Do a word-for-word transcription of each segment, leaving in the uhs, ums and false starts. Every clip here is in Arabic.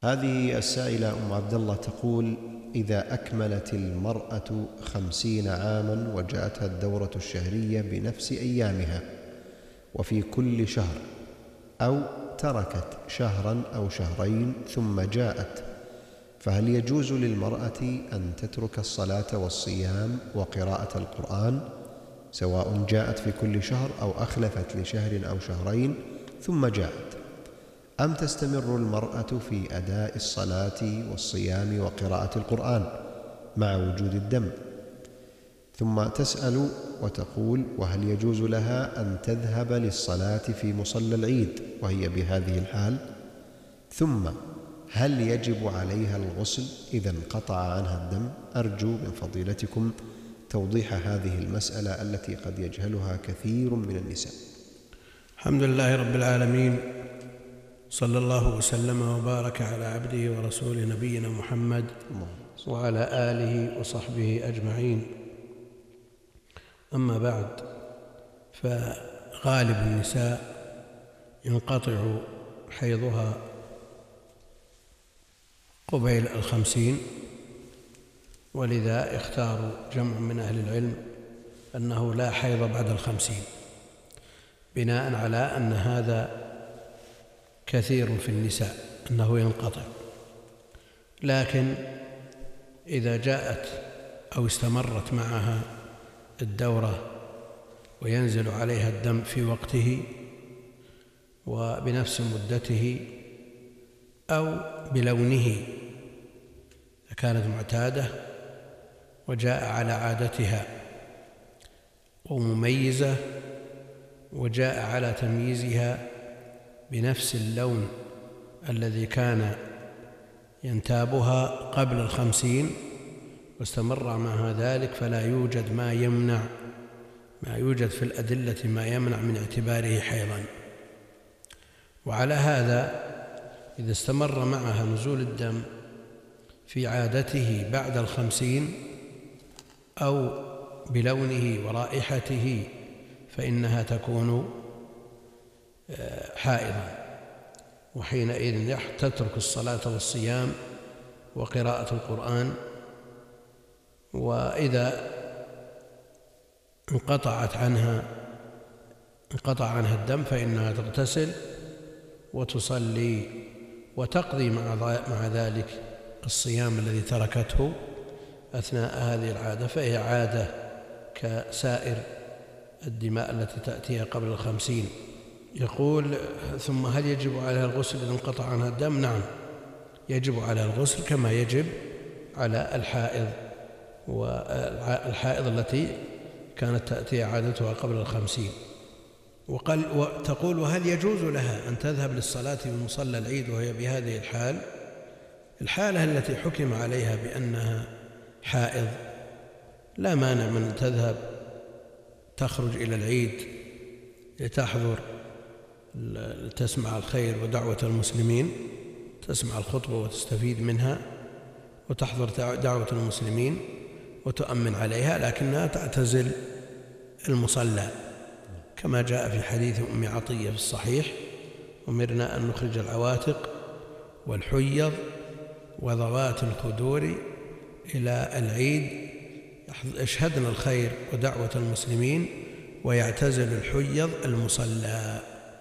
هذه السائلة أم عبد الله تقول: إذا أكملت المرأة خمسين عاما وجاءتها الدورة الشهرية بنفس أيامها وفي كل شهر، أو تركت شهرا أو شهرين ثم جاءت، فهل يجوز للمرأة أن تترك الصلاة والصيام وقراءة القرآن سواء جاءت في كل شهر أو أخلفت لشهر أو شهرين ثم جاءت، أم تستمر المرأة في أداء الصلاة والصيام وقراءة القرآن مع وجود الدم؟ ثم تسأل وتقول: وهل يجوز لها أن تذهب للصلاة في مصلى العيد وهي بهذه الحال؟ ثم هل يجب عليها الغسل إذا انقطع عنها الدم؟ أرجو من فضيلتكم توضيح هذه المسألة التي قد يجهلها كثير من النساء. الحمد لله رب العالمين، صلى الله وسلم وبارك على عبده ورسوله نبينا محمد وعلى آله وصحبه أجمعين. أما بعد، فغالب النساء ينقطع حيضها قبيل الخمسين، ولذا اختاروا جمع من أهل العلم أنه لا حيض بعد الخمسين، بناء على أن هذا كثير في النساء أنه ينقطع. لكن إذا جاءت أو استمرت معها الدورة وينزل عليها الدم في وقته وبنفس مدته أو بلونه، إذا كانت معتادة وجاء على عادتها ومميزة وجاء على تمييزها بنفس اللون الذي كان ينتابها قبل الخمسين واستمر مع ذلك، فلا يوجد ما يمنع ما يوجد في الأدلة ما يمنع من اعتباره حيضا. وعلى هذا إذا استمر معها نزول الدم في عادته بعد الخمسين أو بلونه ورائحته فإنها تكون حائضا، وحينئذ تترك الصلاة والصيام وقراءة القرآن. وإذا انقطعت عنها انقطع عنها الدم فإنها تغتسل وتصلي وتقضي مع ذلك الصيام الذي تركته أثناء هذه العادة، فهي عادة كسائر الدماء التي تأتيها قبل الخمسين. يقول: ثم هل يجب عليها الغسل إذا انقطع عنها الدم؟ نعم، يجب عليها الغسل كما يجب على الحائض، والحائض التي كانت تأتي عادتها قبل الخمسين. وقال وتقول: وهل يجوز لها أن تذهب للصلاة في مصلى العيد وهي بهذه الحال؟ الحالة التي حكم عليها بأنها حائض لا مانع من أن تذهب تخرج إلى العيد لتحضر تسمع الخير ودعوة المسلمين، تسمع الخطبة وتستفيد منها وتحضر دعوة المسلمين وتؤمن عليها، لكنها تعتزل المصلى كما جاء في حديث أم عطية في الصحيح: أمرنا أن نخرج العواتق والحيض وذوات الخدور إلى العيد يشهدن الخير ودعوة المسلمين ويعتزل الحيض المصلى.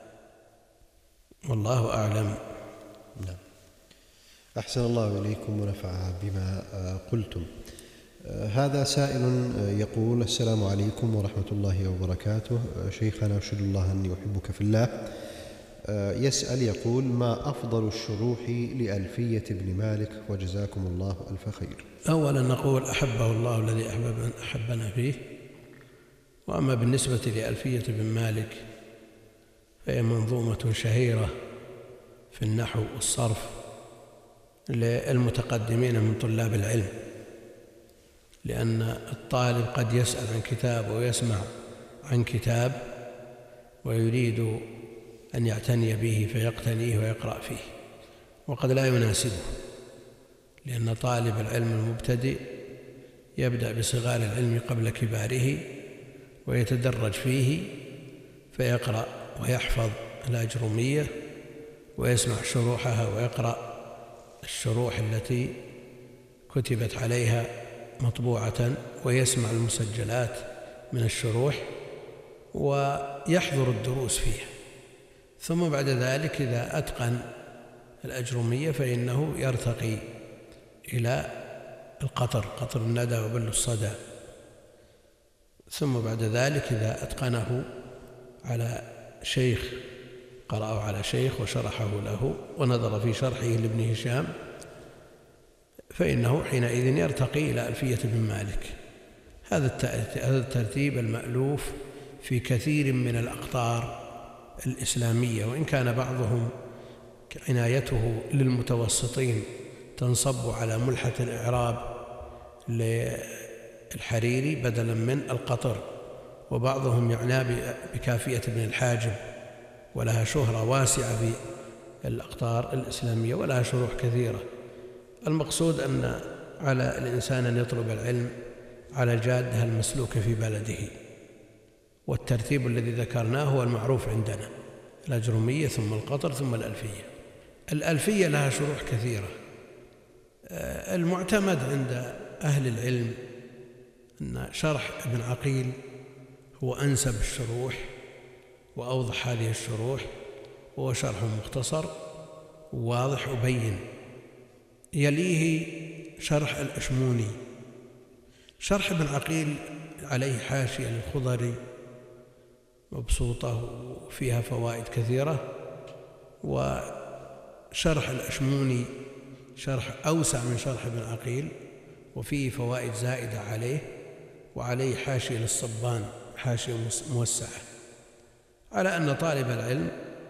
والله أعلم. نعم. أحسن الله إليكم ونفع بما قلتم. هذا سائل يقول: السلام عليكم ورحمة الله وبركاته، شيخنا أشهد الله أني أحبك في الله. يسأل يقول: ما أفضل الشروح لألفية ابن مالك وجزاكم الله ألف خير؟ أولا نقول أحبه الله الذي أحبنا فيه. وأما بالنسبة لألفية ابن مالك فهي منظومة شهيرة في النحو والصرف للمتقدمين من طلاب العلم، لأن الطالب قد يسأل عن كتاب ويسمع عن كتاب ويريد أن يعتني به فيقتنيه ويقرأ فيه، وقد لا يناسبه، لأن طالب العلم المبتدئ يبدأ بصغار العلم قبل كباره ويتدرج فيه فيقرأ ويحفظ الأجرمية ويسمع شروحها ويقرأ الشروح التي كتبت عليها مطبوعة، ويسمع المسجلات من الشروح ويحضر الدروس فيها. ثم بعد ذلك إذا أتقن الأجرمية فإنه يرتقي إلى القطر، قطر الندى وبل الصدى. ثم بعد ذلك إذا أتقنه على شيخ، قرأه على شيخ وشرحه له ونظر في شرحه لابن هشام، فإنه حينئذ يرتقي إلى ألفية بن مالك. هذا الترتيب المألوف في كثير من الأقطار الإسلامية، وإن كان بعضهم عنايته للمتوسطين تنصب على ملحة الإعراب للحريري بدلا من القطر، وبعضهم يعنى بكافية ابن الحاجب، ولها شهرة واسعة في الأقطار الإسلامية ولها شروح كثيرة. المقصود أن على الإنسان أن يطلب العلم على الجادة المسلوكة في بلده، والترتيب الذي ذكرناه هو المعروف عندنا: الأجرمية ثم القطر ثم الألفية. الألفية لها شروح كثيرة. المعتمد عند أهل العلم أن شرح ابن عقيل هو أنسب الشروح وأوضح هذه الشروح، وهو شرح مختصر واضح وبين. يليه شرح الأشموني. شرح ابن عقيل عليه حاشية للخضري مبسوطة وفيها فوائد كثيرة، وشرح الأشموني شرح أوسع من شرح ابن عقيل وفيه فوائد زائدة عليه، وعليه حاشية للصبان، حاشية موسعة. على أن طالب العلم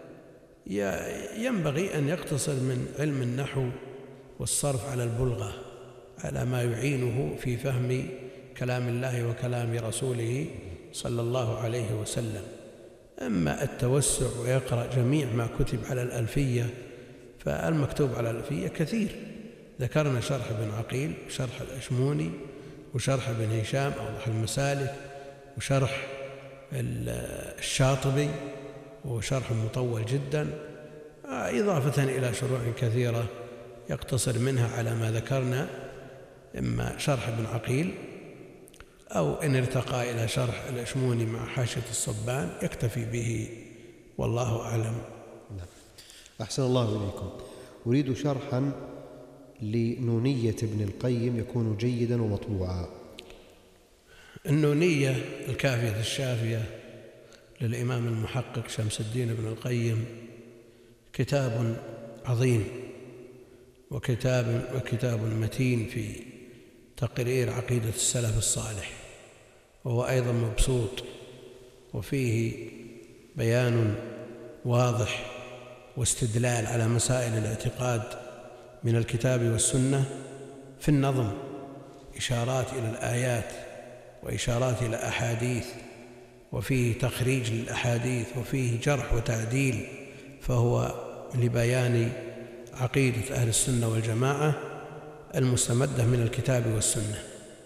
ينبغي أن يقتصر من علم النحو والصرف على البلغة، على ما يعينه في فهم كلام الله وكلام رسوله صلى الله عليه وسلم. أما التوسع ويقرأ جميع ما كتب على الألفية، فالمكتوب على الألفية كثير. ذكرنا شرح ابن عقيل، شرح الأشموني، وشرح ابن هشام أوضح المسالك، وشرح الشاطبي وهو شرح مطول جدا، إضافة إلى شروح كثيرة يقتصر منها على ما ذكرنا، إما شرح ابن عقيل أو إن ارتقى إلى شرح الأشموني مع حاشية الصبان يكتفي به، والله أعلم. أحسن الله إليكم. أريد شرحا لنونية ابن القيم يكون جيدا ومطبوعا. النونية الكافية الشافية للإمام المحقق شمس الدين ابن القيم كتاب عظيم، وكتاب وكتاب متين في تقرير عقيدة السلف الصالح، وهو أيضا مبسوط وفيه بيان واضح واستدلال على مسائل الاعتقاد من الكتاب والسنة. في النظم إشارات إلى الآيات وإشارات إلى أحاديث، وفيه تخريج للأحاديث، وفيه جرح وتعديل، فهو لبيان عقيدة أهل السنة والجماعة المستمدة من الكتاب والسنة.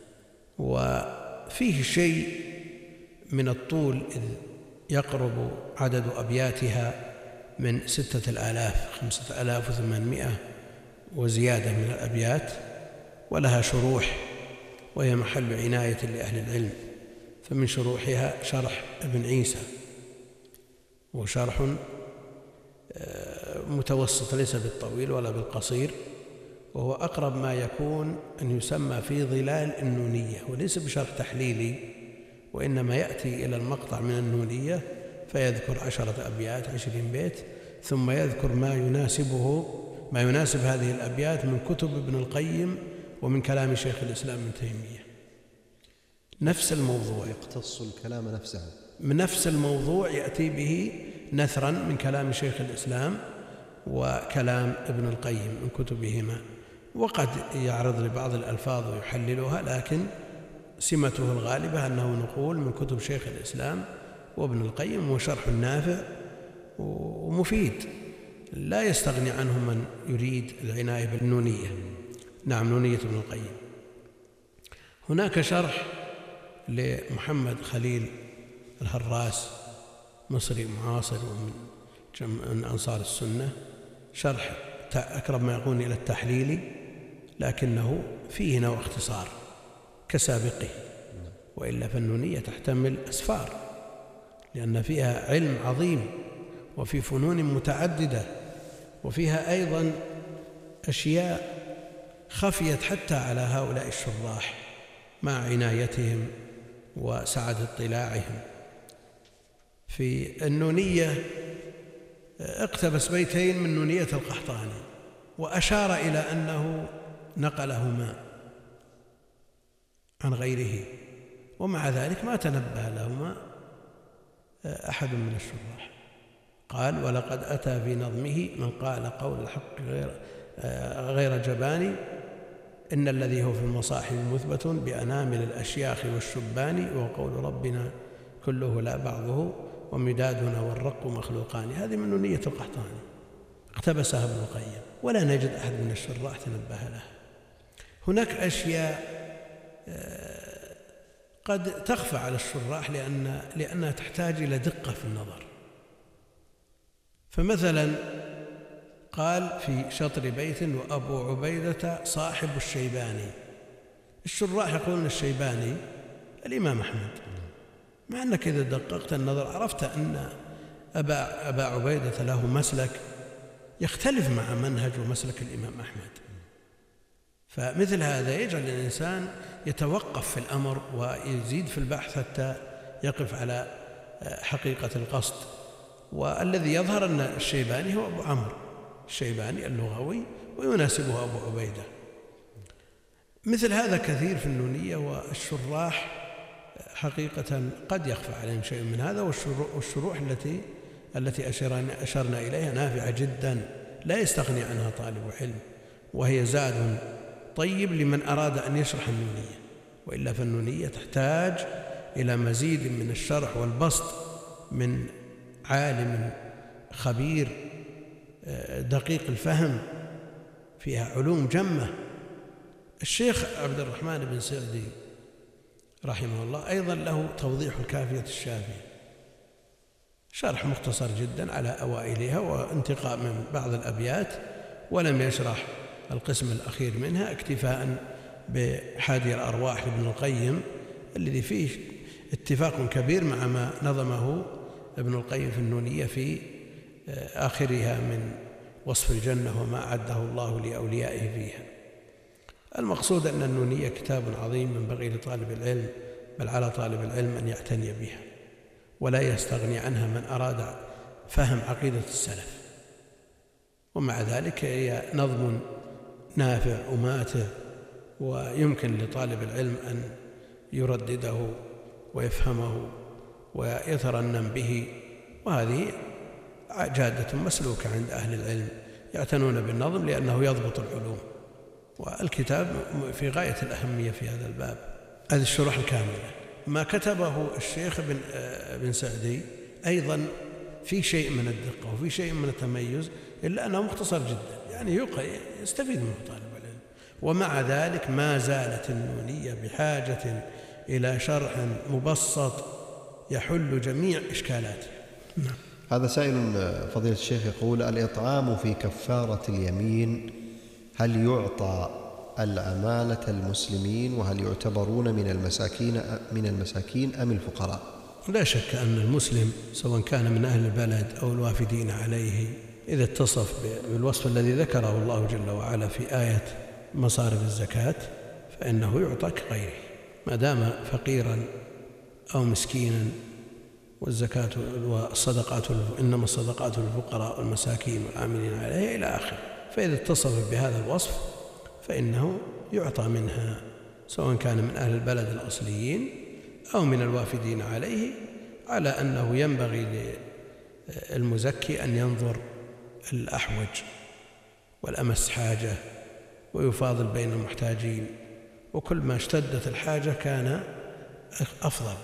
وفيه شيء من الطول، إذ يقرب عدد أبياتها من ستة الآلاف، خمسة آلاف وثمانمائة وزيادة من الأبيات، ولها شروح وهي محل عناية لأهل العلم. فمن شروحها شرح ابن عيسى، وشرح متوسط ليس بالطويل ولا بالقصير، وهو أقرب ما يكون أن يسمى في ظلال النونية، وليس بشرح تحليلي، وإنما يأتي إلى المقطع من النونية فيذكر عشرة أبيات، عشرين بيت، ثم يذكر ما يناسبه ما يناسب هذه الأبيات من كتب ابن القيم ومن كلام شيخ الإسلام ابن تيمية. نفس الموضوع، يقتص الكلام نفسه، من نفس الموضوع يأتي به نثرا من كلام شيخ الإسلام وكلام ابن القيم من كتبهما، وقد يعرض لبعض الألفاظ ويحللها، لكن سمته الغالبة أنه نقول من كتب شيخ الإسلام وابن القيم، وشرح نافع ومفيد لا يستغني عنه من يريد العناية بالنونية. نعم، نونية ابن القيم. هناك شرح لمحمد خليل الهراس، مصري معاصر ومن من أنصار السنة، شرح أقرب ما يكون إلى التحليل، لكنه فيه نوع اختصار كسابقه، وإلا فالنونية تحتمل أسفار لأن فيها علم عظيم وفي فنون متعددة، وفيها أيضا أشياء خفيت حتى على هؤلاء الشراح مع عنايتهم وسعة اطلاعهم. في النونية اقتبس بيتين من نونية القحطاني وأشار إلى أنه نقلهما عن غيره، ومع ذلك ما تنبه لهما أحد من الشراح. قال: ولقد أتى في نظمه من قال قول الحق غير, غير جباني، إن الذي هو في المصاحف مثبت بأنامل الأشياخ والشبان، وقول ربنا كله لا بعضه ومدادنا والرق مخلوقان. هذه من نونية القحطاني اقتبسها ابن القيم، ولا نجد أحد من الشراح تنبه لها. هناك أشياء قد تخفى على الشراح لأن لأنها تحتاج إلى دقة في النظر. فمثلا قال في شطر بيت: وأبو عبيدة صاحب الشيباني. الشراح يقولون الشيباني الإمام أحمد، مع أنك إذا دققت النظر عرفت أن أبا, أبا عبيدة له مسلك يختلف مع منهج ومسلك الإمام أحمد. فمثل هذا يجعل الإنسان يتوقف في الأمر ويزيد في البحث حتى يقف على حقيقة القصد. والذي يظهر أن الشيباني هو أبو عمرو الشيباني اللغوي، ويناسبه أبو عبيدة. مثل هذا كثير في النونية، والشراح حقيقة قد يخفى عليهم شيء من هذا. والشروح التي التي أشرنا إليها نافعة جدا لا يستغني عنها طالب علم، وهي زاد طيب لمن أراد أن يشرح النونية، وإلا فالنونية تحتاج إلى مزيد من الشرح والبسط من عالم خبير دقيق الفهم، فيها علوم جمة. الشيخ عبد الرحمن بن سعدي رحمه الله أيضا له توضيح الكافية الشافية، شرح مختصر جدا على أوائلها وانتقاء من بعض الأبيات، ولم يشرح القسم الأخير منها اكتفاء بحادي الأرواح لابن القيم، الذي فيه اتفاق كبير مع ما نظمه ابن القيم في النونية في آخرها من وصف الجنة وما أعده الله لأوليائه فيها. المقصود أن النونية كتاب عظيم ينبغي لطالب العلم، بل على طالب العلم أن يعتني بها ولا يستغني عنها من أراد فهم عقيدة السلف. ومع ذلك هي نظم نافع وماتع، ويمكن لطالب العلم أن يردده ويفهمه ويترنم به، وهذه جادة مسلوكة عند أهل العلم يعتنون بالنظم لأنه يضبط العلوم، والكتاب في غاية الأهمية في هذا الباب. هذه الشروح الكاملة. ما كتبه الشيخ بن, بن سعدي أيضا في شيء من الدقة وفي شيء من التميز، إلا أنه مختصر جدا، يعني يستفيد منه طالب العلم. ومع ذلك ما زالت النونية بحاجة إلى شرح مبسط يحل جميع إشكالاته. نعم. هذا سائل فضيلة الشيخ يقول: الإطعام في كفارة اليمين هل يعطى العمالة المسلمين، وهل يعتبرون من المساكين من المساكين أم الفقراء؟ لا شك أن المسلم سواء كان من أهل البلد أو الوافدين عليه، إذا اتصف بالوصف الذي ذكره الله جل وعلا في آية مصارف الزكاة فإنه يعطى كغيره، ما دام فقيرا أو مسكينا. والزكاة والصدقات إنما الصدقات للفقراء والمساكين والعاملين عليها إلى آخره. فإذا اتصف بهذا الوصف فإنه يعطى منها، سواء كان من أهل البلد الأصليين أو من الوافدين عليه، على أنه ينبغي للمزكي أن ينظر الأحوج والأمس حاجة ويفاضل بين المحتاجين، وكل ما اشتدت الحاجة كان أفضل،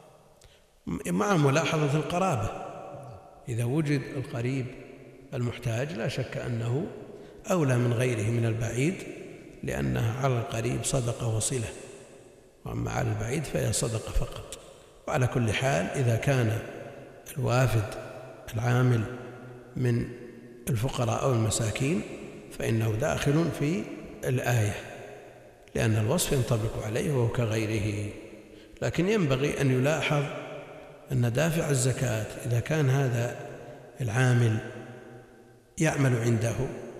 مع ملاحظة القرابة. إذا وجد القريب المحتاج لا شك أنه أولى من غيره من البعيد، لأنها على القريب صدقة وصلة، وأما على البعيد فهي صدقة فقط. وعلى كل حال إذا كان الوافد العامل من الفقراء أو المساكين فإنه داخل في الآية، لأن الوصف ينطبق عليه وهو كغيره. لكن ينبغي أن يلاحظ أن دافع الزكاة إذا كان هذا العامل يعمل عنده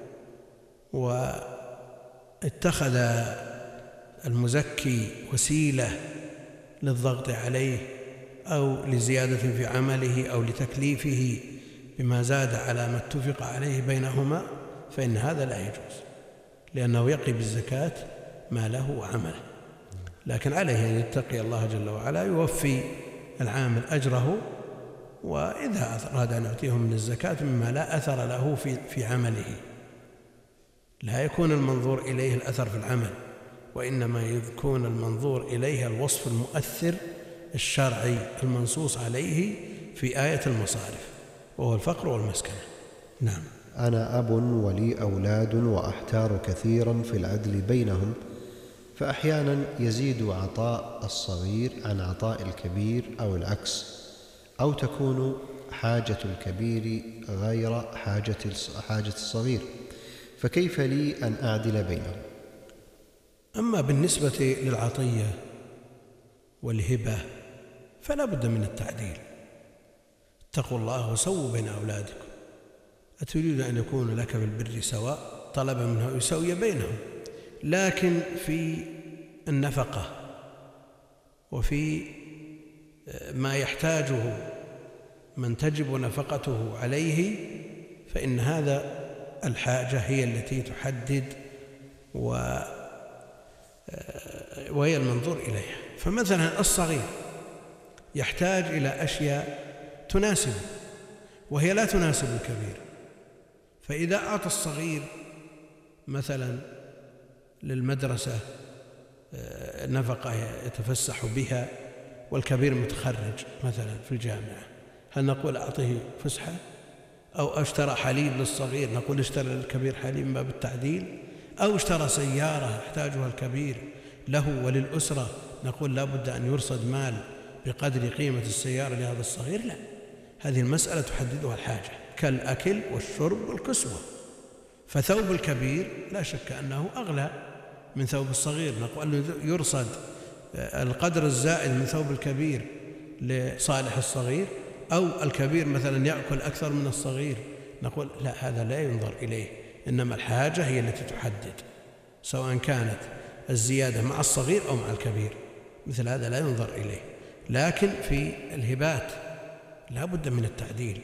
واتخذ المزكي وسيلة للضغط عليه أو لزيادة في عمله أو لتكليفه بما زاد على ما اتفق عليه بينهما، فإن هذا لا يجوز، لأنه يقي بالزكاة ماله وعمله. لكن عليه أن يتقي الله جل وعلا، يوفي العامل أجره، وإذا أراد أن يعطيه من الزكاة مما لا أثر له في في عمله، لا يكون المنظور إليه الأثر في العمل، وإنما يكون المنظور إليه الوصف المؤثر الشرعي المنصوص عليه في آية المصارف، وهو الفقر والمسكنة. نعم. أنا أب ولي أولاد وأحتار كثيرا في العدل بينهم، فأحيانا يزيد عطاء الصغير عن عطاء الكبير أو العكس، أو تكون حاجة الكبير غير حاجة حاجة الصغير، فكيف لي أن أعدل بينهم؟ أما بالنسبة للعطية والهبة فلا بد من التعديل. اتقوا الله وسووا بين أولادكم، أتريد أن يكون لك بالبر سواء، طلب منه يسوي بينهم. لكن في النفقة وفي ما يحتاجه من تجب نفقته عليه، فإن هذا الحاجة هي التي تحدد و وهي المنظور إليها. فمثلا الصغير يحتاج إلى أشياء تناسبه وهي لا تناسب الكبير، فإذا أعطى الصغير مثلا للمدرسة نفقة يتفسح بها والكبير متخرج مثلا في الجامعة، هل نقول أعطيه فسحة؟ أو اشترى حليب للصغير نقول اشترى للكبير حليب من باب التعديل؟ أو اشترى سيارة يحتاجها الكبير له وللأسرة نقول لا بد أن يرصد مال بقدر قيمة السيارة لهذا الصغير؟ لا، هذه المسألة تحددها الحاجة، كالأكل والشرب والكسوة. فثوب الكبير لا شك أنه أغلى من ثوب الصغير، نقول يرصد القدر الزائد من ثوب الكبير لصالح الصغير، أو الكبير مثلا يأكل أكثر من الصغير، نقول لا، هذا لا ينظر إليه، إنما الحاجة هي التي تحدد، سواء كانت الزيادة مع الصغير أو مع الكبير، مثل هذا لا ينظر إليه. لكن في الهبات لا بد من التعديل،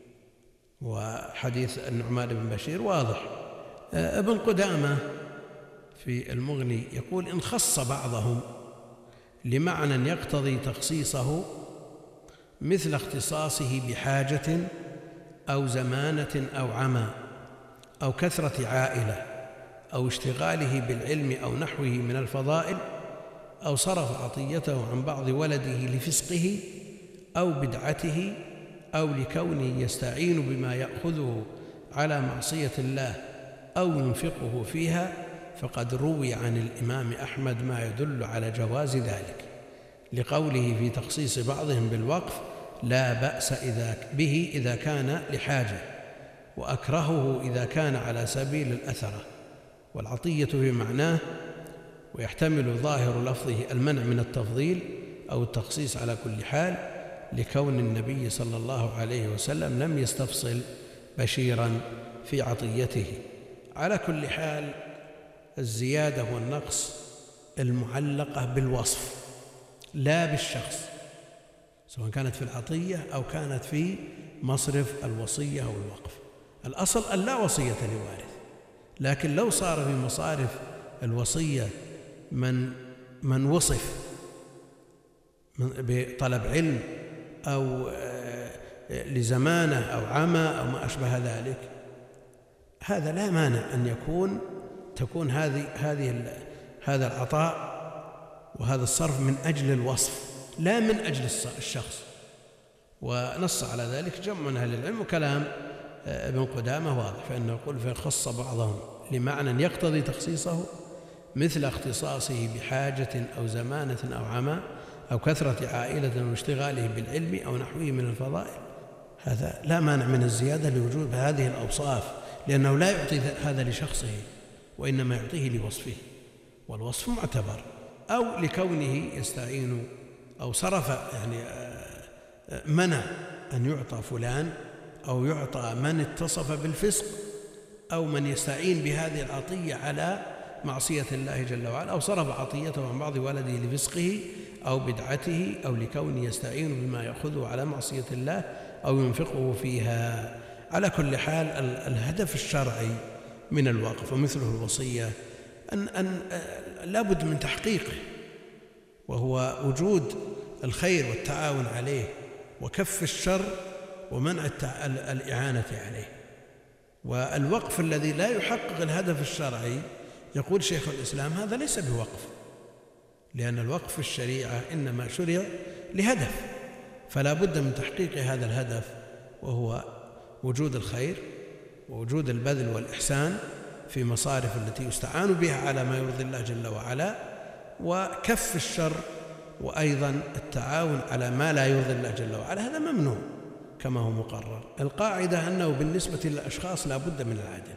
وحديث النعمان بن بشير واضح. ابن قدامة في المغني يقول إن خص بعضهم لمعنى يقتضي تخصيصه مثل اختصاصه بحاجة أو زمانة أو عمى أو كثرة عائلة أو اشتغاله بالعلم أو نحوه من الفضائل، أو صرف عطيته عن بعض ولده لفسقه أو بدعته أو لكونه يستعين بما يأخذه على معصية الله أو ينفقه فيها، فقد روي عن الإمام أحمد ما يدل على جواز ذلك، لقوله في تخصيص بعضهم بالوقف لا بأس إذا به إذا كان لحاجة، وأكرهه إذا كان على سبيل الأثرة. والعطية بمعناه، ويحتمل ظاهر لفظه المنع من التفضيل أو التخصيص على كل حال، لكون النبي صلى الله عليه وسلم لم يستفصل بشيرا في عطيته. على كل حال الزيادة والنقص المعلقة بالوصف لا بالشخص، سواء كانت في العطية أو كانت في مصرف الوصية أو الوقف. الأصل أن لا وصية لوارث، لكن لو صار في مصارف الوصية من من وصف بطلب علم أو لزمانة أو عمى أو ما أشبه ذلك، هذا لا مانع أن يكون تكون هذه هذه هذا العطاء وهذا الصرف من أجل الوصف لا من أجل الشخص. ونص على ذلك جمع من أهل العلم، وكلام ابن قدامة واضح، فإنه يقول فخص بعضهم لمعنى يقتضي تخصيصه مثل اختصاصه بحاجة أو زمانة أو عمى أو كثرة عائلة واشتغاله بالعلم أو نحوه من الفضائل، هذا لا مانع من الزيادة لوجود هذه الأوصاف، لأنه لا يعطي هذا لشخصه وإنما يعطيه لوصفه، والوصف معتبر، أو لكونه يستعين أو صرف يعني منع أن يعطى فلان أو يعطى من اتصف بالفسق أو من يستعين بهذه العطية على معصية الله جل وعلا، أو صرف عطيته عن بعض ولده لفسقه أو بدعته أو لكونه يستعين بما يأخذه على معصية الله أو ينفقه فيها. على كل حال الهدف الشرعي من الوقف ومثله الوصية أن, أن لابد من تحقيقه، وهو وجود الخير والتعاون عليه وكف الشر ومنع الإعانة عليه. والوقف الذي لا يحقق الهدف الشرعي يقول شيخ الإسلام هذا ليس بوقف، لأن الوقف في الشريعة إنما شرع لهدف، فلا بد من تحقيق هذا الهدف، وهو وجود الخير ووجود البذل والإحسان في مصارف التي يستعان بها على ما يرضي الله جل وعلا، وكف الشر، وأيضا التعاون على ما لا يرضي الله جل وعلا، هذا ممنوع كما هو مقرر. القاعدة أنه بالنسبة للأشخاص لا بد من العدل،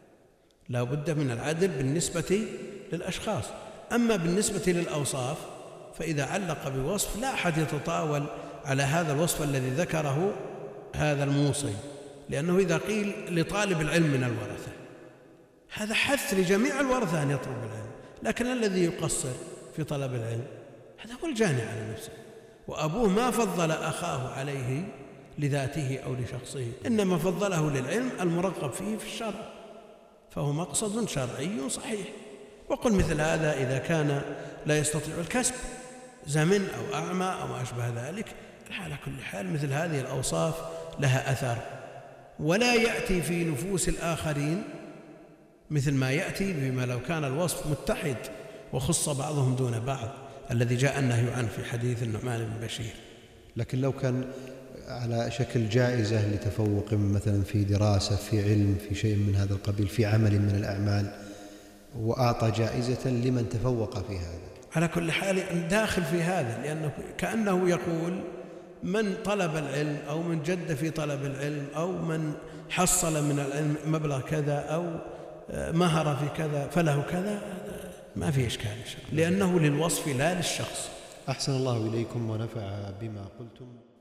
لا بد من العدل بالنسبة للأشخاص. أما بالنسبة للأوصاف فإذا علق بوصف لا أحد يتطاول على هذا الوصف الذي ذكره هذا الموصي، لأنه إذا قيل لطالب العلم من الورثة هذا حث لجميع الورثة أن يطلب العلم، لكن الذي يقصر في طلب العلم هذا هو الجاني على نفسه، وأبوه ما فضل أخاه عليه لذاته أو لشخصه، إنما فضله للعلم المرغب فيه في الشرع، فهو مقصد شرعي صحيح. وقل مثل هذا إذا كان لا يستطيع الكسب، زمن أو أعمى أو ما أشبه ذلك، على كل حال مثل هذه الأوصاف لها أثر، ولا يأتي في نفوس الآخرين مثل ما يأتي بما لو كان الوصف متحد وخص بعضهم دون بعض، الذي جاء النهي عنه في حديث النعمان بن بشير. لكن لو كان على شكل جائزة لتفوق مثلا في دراسة، في علم، في شيء من هذا القبيل، في عمل من الأعمال، وأعطى جائزة لمن تفوق في هذا، على كل حال داخل في هذا، لأنه كأنه يقول من طلب العلم أو من جد في طلب العلم أو من حصل من العلم مبلغ كذا أو مهر في كذا فله كذا، ما في إشكال، لأنه للوصف لا للشخص. أحسن الله إليكم ونفع بما قلتم.